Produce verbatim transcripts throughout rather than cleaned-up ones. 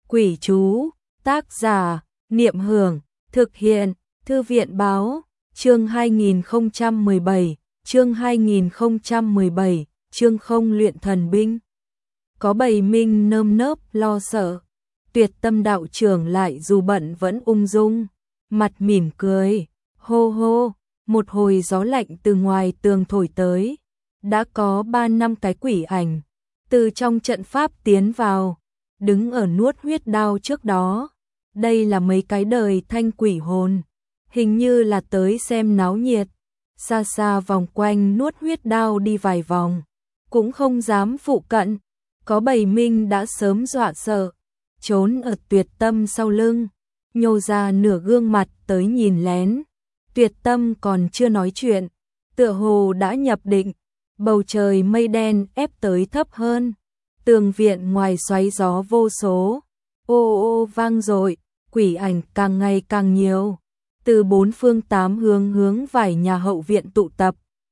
Quỷ chú, tác giả, Niệm Hưởng, thực hiện, Thư viện báo, chương hai nghìn không trăm mười bảy, chương hai nghìn không trăm mười bảy, chương không luyện thần binh. Có bầy minh nơm nớp lo sợ, Tuyệt Tâm đạo trưởng lại dù bận vẫn ung dung, mặt mỉm cười, hô hô, một hồi gió lạnh từ ngoài tường thổi tới, đã có ba năm cái quỷ ảnh từ trong trận pháp tiến vào, đứng ở nuốt huyết đao trước đó. Đây là mấy cái đời thanh quỷ hồn, hình như là tới xem náo nhiệt, xa xa vòng quanh nuốt huyết đao đi vài vòng, cũng không dám phụ cận. Có bầy minh đã sớm dọa sợ, trốn ở Tuyệt Tâm sau lưng, nhô ra nửa gương mặt tới nhìn lén. Tuyệt Tâm còn chưa nói chuyện, tựa hồ đã nhập định. Bầu trời mây đen ép tới thấp hơn, tường viện ngoài xoáy gió vô số, ô ô vang dội, quỷ ảnh càng ngày càng nhiều, từ bốn phương tám hướng hướng vài nhà hậu viện tụ tập.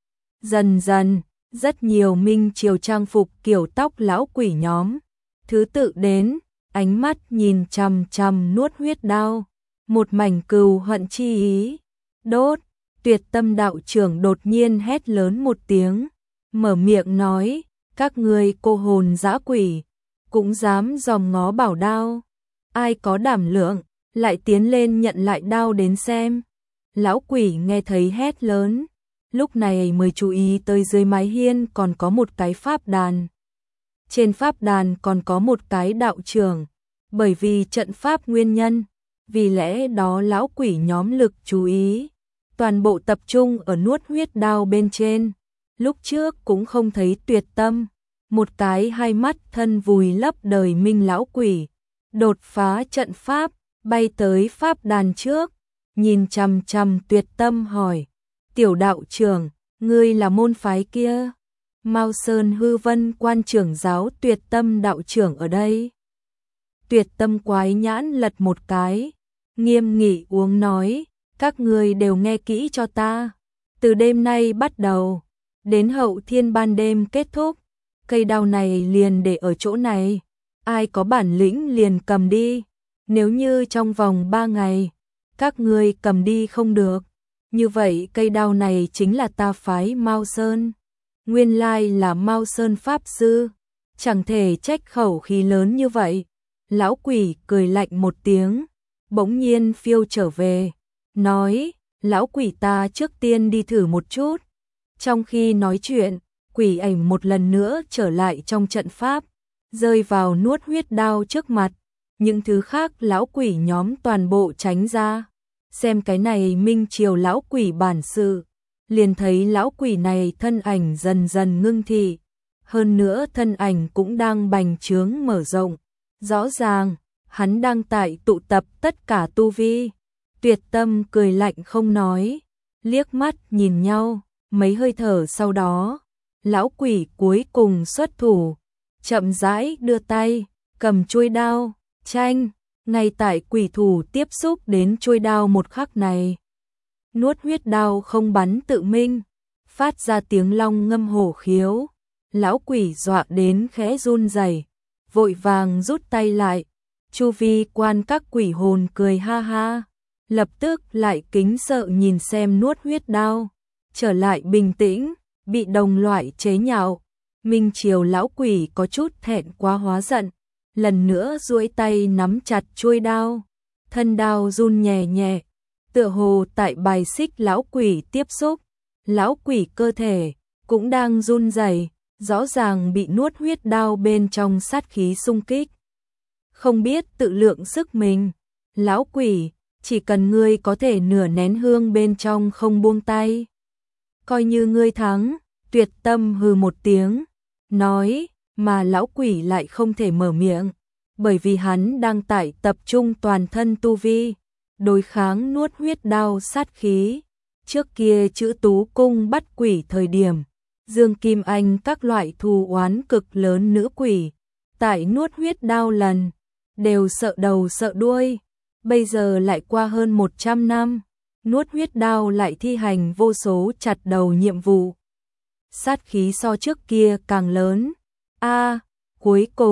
Dần dần, rất nhiều minh triều trang phục kiểu tóc lão quỷ nhóm, thứ tự đến, ánh mắt nhìn chằm chằm nuốt huyết đao, một mảnh cừu hận chi ý. Đốt, Tuyệt Tâm đạo trưởng đột nhiên hét lớn một tiếng, mở miệng nói, các ngươi cô hồn dã quỷ, cũng dám dòm ngó bảo đao. Ai có đảm lượng, lại tiến lên nhận lại đao đến xem. Lão quỷ nghe thấy hét lớn, lúc này mới chú ý tới dưới mái hiên còn có một cái pháp đàn. Trên pháp đàn còn có một cái đạo trưởng, bởi vì trận pháp nguyên nhân, vì lẽ đó lão quỷ nhóm lực chú ý, toàn bộ tập trung ở nuốt huyết đao bên trên. Lúc trước cũng không thấy Tuyệt Tâm, một cái hai mắt thân vùi lấp đời minh lão quỷ, đột phá trận pháp, bay tới pháp đàn trước, nhìn chằm chằm Tuyệt Tâm hỏi, tiểu đạo trưởng, ngươi là môn phái kia? Mao Sơn Hư Vân quan trưởng giáo Tuyệt Tâm đạo trưởng ở đây. Tuyệt Tâm quái nhãn lật một cái, nghiêm nghị uống nói, các ngươi đều nghe kỹ cho ta, từ đêm nay bắt đầu, đến hậu thiên ban đêm kết thúc, cây đao này liền để ở chỗ này, ai có bản lĩnh liền cầm đi, nếu như trong vòng ba ngày, các ngươi cầm đi không được, như vậy cây đao này chính là ta phái Mao Sơn. Nguyên lai là Mao Sơn Pháp Sư, chẳng thể trách khẩu khí lớn như vậy. Lão quỷ cười lạnh một tiếng, bỗng nhiên phiêu trở về, nói, lão quỷ ta trước tiên đi thử một chút. Trong khi nói chuyện, quỷ ảnh một lần nữa trở lại trong trận pháp, rơi vào nuốt huyết đao trước mặt. Những thứ khác lão quỷ nhóm toàn bộ tránh ra. Xem cái này minh triều lão quỷ bản sự, liền thấy lão quỷ này thân ảnh dần dần ngưng thị. Hơn nữa thân ảnh cũng đang bành trướng mở rộng. Rõ ràng, hắn đang tại tụ tập tất cả tu vi. Tuyệt Tâm cười lạnh không nói, liếc mắt nhìn nhau. Mấy hơi thở sau đó, lão quỷ cuối cùng xuất thủ, chậm rãi đưa tay, cầm chuôi đao, chanh, ngay tại quỷ thủ tiếp xúc đến chuôi đao một khắc này. Nuốt huyết đao không bắn tự minh, phát ra tiếng long ngâm hổ khiếu, lão quỷ dọa đến khẽ run rẩy, vội vàng rút tay lại, chu vi quan các quỷ hồn cười ha ha, lập tức lại kính sợ nhìn xem nuốt huyết đao. Trở lại bình tĩnh, bị đồng loại chế nhạo, minh triều lão quỷ có chút thẹn quá hóa giận, lần nữa duỗi tay nắm chặt chuôi đao, thân đao run nhẹ nhẹ, tựa hồ tại bài xích lão quỷ tiếp xúc, lão quỷ cơ thể cũng đang run rẩy, rõ ràng bị nuốt huyết đao bên trong sát khí xung kích. Không biết tự lượng sức mình, lão quỷ, chỉ cần ngươi có thể nửa nén hương bên trong không buông tay, coi như ngươi thắng. Tuyệt Tâm hừ một tiếng, nói, mà lão quỷ lại không thể mở miệng, bởi vì hắn đang tại tập trung toàn thân tu vi, đối kháng nuốt huyết đao sát khí. Trước kia chữ Tú Cung bắt quỷ thời điểm, Dương Kim Anh các loại thù oán cực lớn nữ quỷ, tại nuốt huyết đao lần, đều sợ đầu sợ đuôi, bây giờ lại qua hơn một trăm năm. Nuốt huyết đao lại thi hành vô số chặt đầu nhiệm vụ. Sát khí so trước kia càng lớn. A, cuối cùng,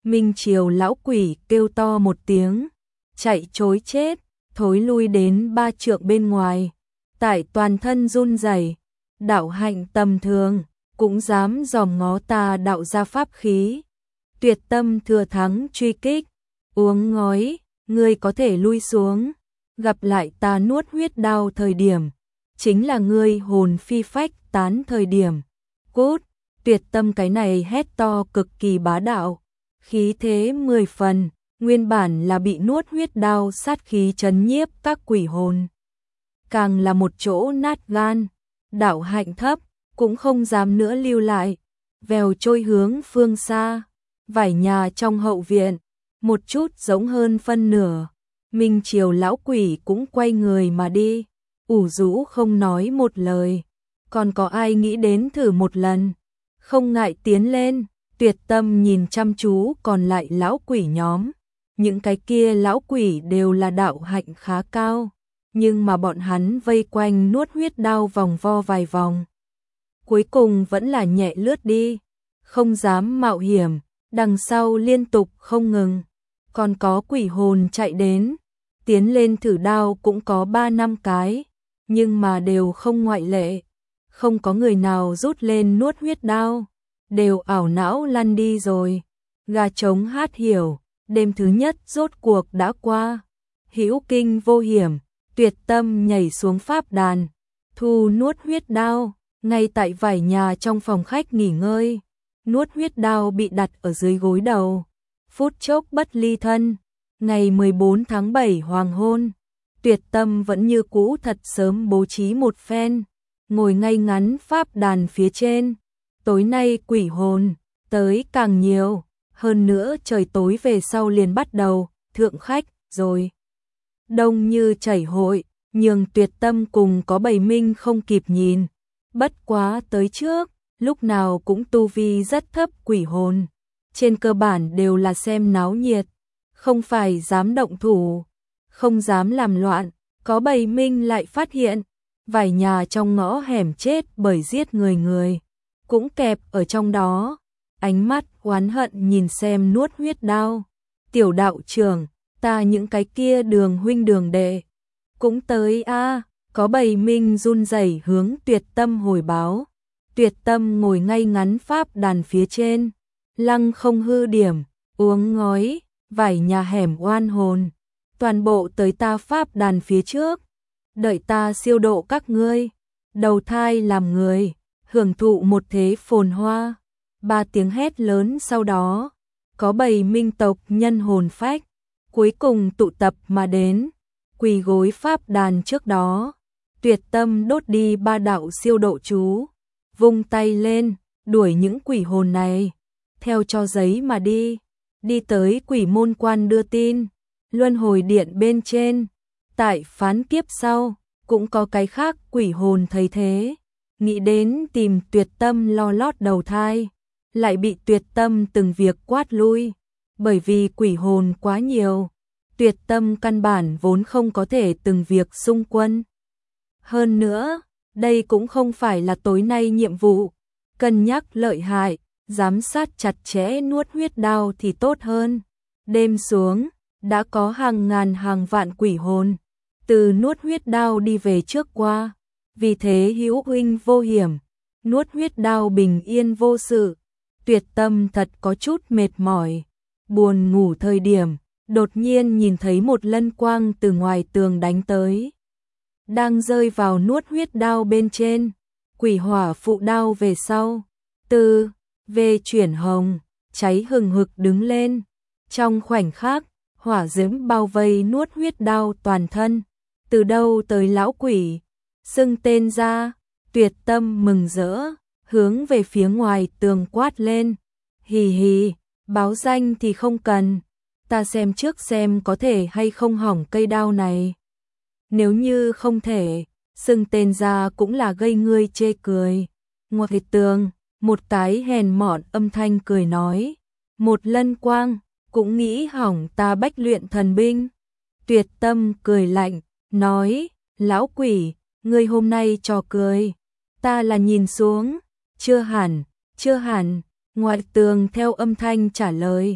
Minh Triều lão quỷ kêu to một tiếng, chạy trối chết, thối lui đến ba trượng bên ngoài. Tại toàn thân run rẩy, đạo hạnh tầm thường, cũng dám dòm ngó ta đạo gia pháp khí. Tuyệt Tâm thừa thắng truy kích, uống ngói, ngươi có thể lui xuống, gặp lại ta nuốt huyết đao thời điểm, chính là ngươi hồn phi phách tán thời điểm. Cút! Tuyệt Tâm cái này hét to cực kỳ bá đạo, khí thế mười phần, nguyên bản là bị nuốt huyết đao sát khí trấn nhiếp các quỷ hồn. Càng là một chỗ nát gan, đạo hạnh thấp, cũng không dám nữa lưu lại, vèo trôi hướng phương xa, vải nhà trong hậu viện, một chút giống hơn phân nửa. Minh Triều lão quỷ cũng quay người mà đi, ủ rũ không nói một lời. Còn có ai nghĩ đến thử một lần, không ngại tiến lên. Tuyệt Tâm nhìn chăm chú còn lại lão quỷ nhóm, những cái kia lão quỷ đều là đạo hạnh khá cao, nhưng mà bọn hắn vây quanh nuốt huyết đao vòng vo vài vòng. Cuối cùng vẫn là nhẹ lướt đi, không dám mạo hiểm, đằng sau liên tục không ngừng. Còn có quỷ hồn chạy đến, tiến lên thử đao cũng có ba năm cái, nhưng mà đều không ngoại lệ, không có người nào rút lên nuốt huyết đao, đều ảo não lăn đi rồi. Gà trống hát hiểu, đêm thứ nhất rốt cuộc đã qua, hữu kinh vô hiểm. Tuyệt Tâm nhảy xuống pháp đàn, thu nuốt huyết đao, ngay tại vải nhà trong phòng khách nghỉ ngơi. Nuốt huyết đao bị đặt ở dưới gối đầu, phút chốc bất ly thân. Ngày mười bốn tháng bảy hoàng hôn, Tuyệt Tâm vẫn như cũ thật sớm bố trí một phen, ngồi ngay ngắn pháp đàn phía trên. Tối nay quỷ hồn tới càng nhiều, hơn nữa trời tối về sau liền bắt đầu thượng khách rồi. Đông như chảy hội, nhường Tuyệt Tâm cùng có Bầy Minh không kịp nhìn. Bất quá tới trước, lúc nào cũng tu vi rất thấp quỷ hồn, trên cơ bản đều là xem náo nhiệt, không phải dám động thủ, không dám làm loạn. Có Bầy Minh lại phát hiện, vài nhà trong ngõ hẻm chết bởi giết người người, cũng kẹp ở trong đó. Ánh mắt oán hận nhìn xem nuốt huyết đao. Tiểu đạo trưởng, ta những cái kia đường huynh đường đệ cũng tới a. À. Có Bầy Minh run rẩy hướng Tuyệt Tâm hồi báo. Tuyệt Tâm ngồi ngay ngắn pháp đàn phía trên, lăng không hư điểm, uống ngói, vải nhà hẻm oan hồn, toàn bộ tới ta pháp đàn phía trước, đợi ta siêu độ các ngươi, đầu thai làm người, hưởng thụ một thế phồn hoa. Ba tiếng hét lớn sau đó, có Bầy Minh tộc nhân hồn phách cuối cùng tụ tập mà đến, quỳ gối pháp đàn trước đó. Tuyệt Tâm đốt đi ba đạo siêu độ chú, vung tay lên, đuổi những quỷ hồn này, theo cho giấy mà đi, đi tới quỷ môn quan đưa tin, luân hồi điện bên trên, tại phán kiếp sau, cũng có cái khác quỷ hồn thấy thế, nghĩ đến tìm Tuyệt Tâm lo lót đầu thai, lại bị Tuyệt Tâm từng việc quát lui, bởi vì quỷ hồn quá nhiều, Tuyệt Tâm căn bản vốn không có thể từng việc xung quân. Hơn nữa, đây cũng không phải là tối nay nhiệm vụ, cân nhắc lợi hại, giám sát chặt chẽ nuốt huyết đao thì tốt hơn. Đêm xuống, đã có hàng ngàn hàng vạn quỷ hồn từ nuốt huyết đao đi về trước qua, vì thế hữu huynh vô hiểm, nuốt huyết đao bình yên vô sự. Tuyệt Tâm thật có chút mệt mỏi, buồn ngủ thời điểm, đột nhiên nhìn thấy một lân quang từ ngoài tường đánh tới, đang rơi vào nuốt huyết đao bên trên, quỷ hỏa phụ đao về sau, từ về chuyển hồng, cháy hừng hực đứng lên. Trong khoảnh khắc, hỏa diễm bao vây nuốt huyết đao toàn thân. Từ đâu tới lão quỷ, xưng tên ra. Tuyệt Tâm mừng rỡ, hướng về phía ngoài tường quát lên, hì hì, báo danh thì không cần, ta xem trước xem có thể hay không hỏng cây đao này. Nếu như không thể, xưng tên ra cũng là gây ngươi chê cười. Ngoài tường, một cái hèn mọn âm thanh cười nói, một lân quang, cũng nghĩ hỏng ta bách luyện thần binh. Tuyệt Tâm cười lạnh, nói, lão quỷ, ngươi hôm nay trò cười, ta là nhìn xuống, chưa hẳn, chưa hẳn. Ngoài tường theo âm thanh trả lời,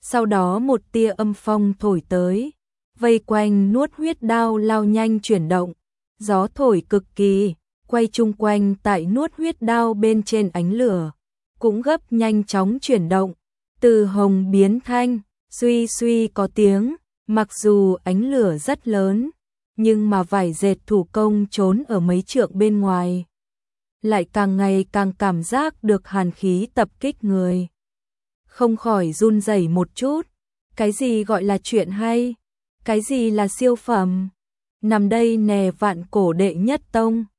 Sau đó một tia âm phong thổi tới, vây quanh nuốt huyết đao lao nhanh chuyển động, gió thổi cực kỳ, quay chung quanh tại nuốt huyết đao bên trên ánh lửa, cũng gấp nhanh chóng chuyển động, từ hồng biến thanh, suy suy có tiếng, mặc dù ánh lửa rất lớn, nhưng mà vải dệt thủ công trốn ở mấy trượng bên ngoài, lại càng ngày càng cảm giác được hàn khí tập kích người. Không khỏi run rẩy một chút, cái gì gọi là chuyện hay, cái gì là siêu phẩm, nằm đây nè vạn cổ đệ nhất tông.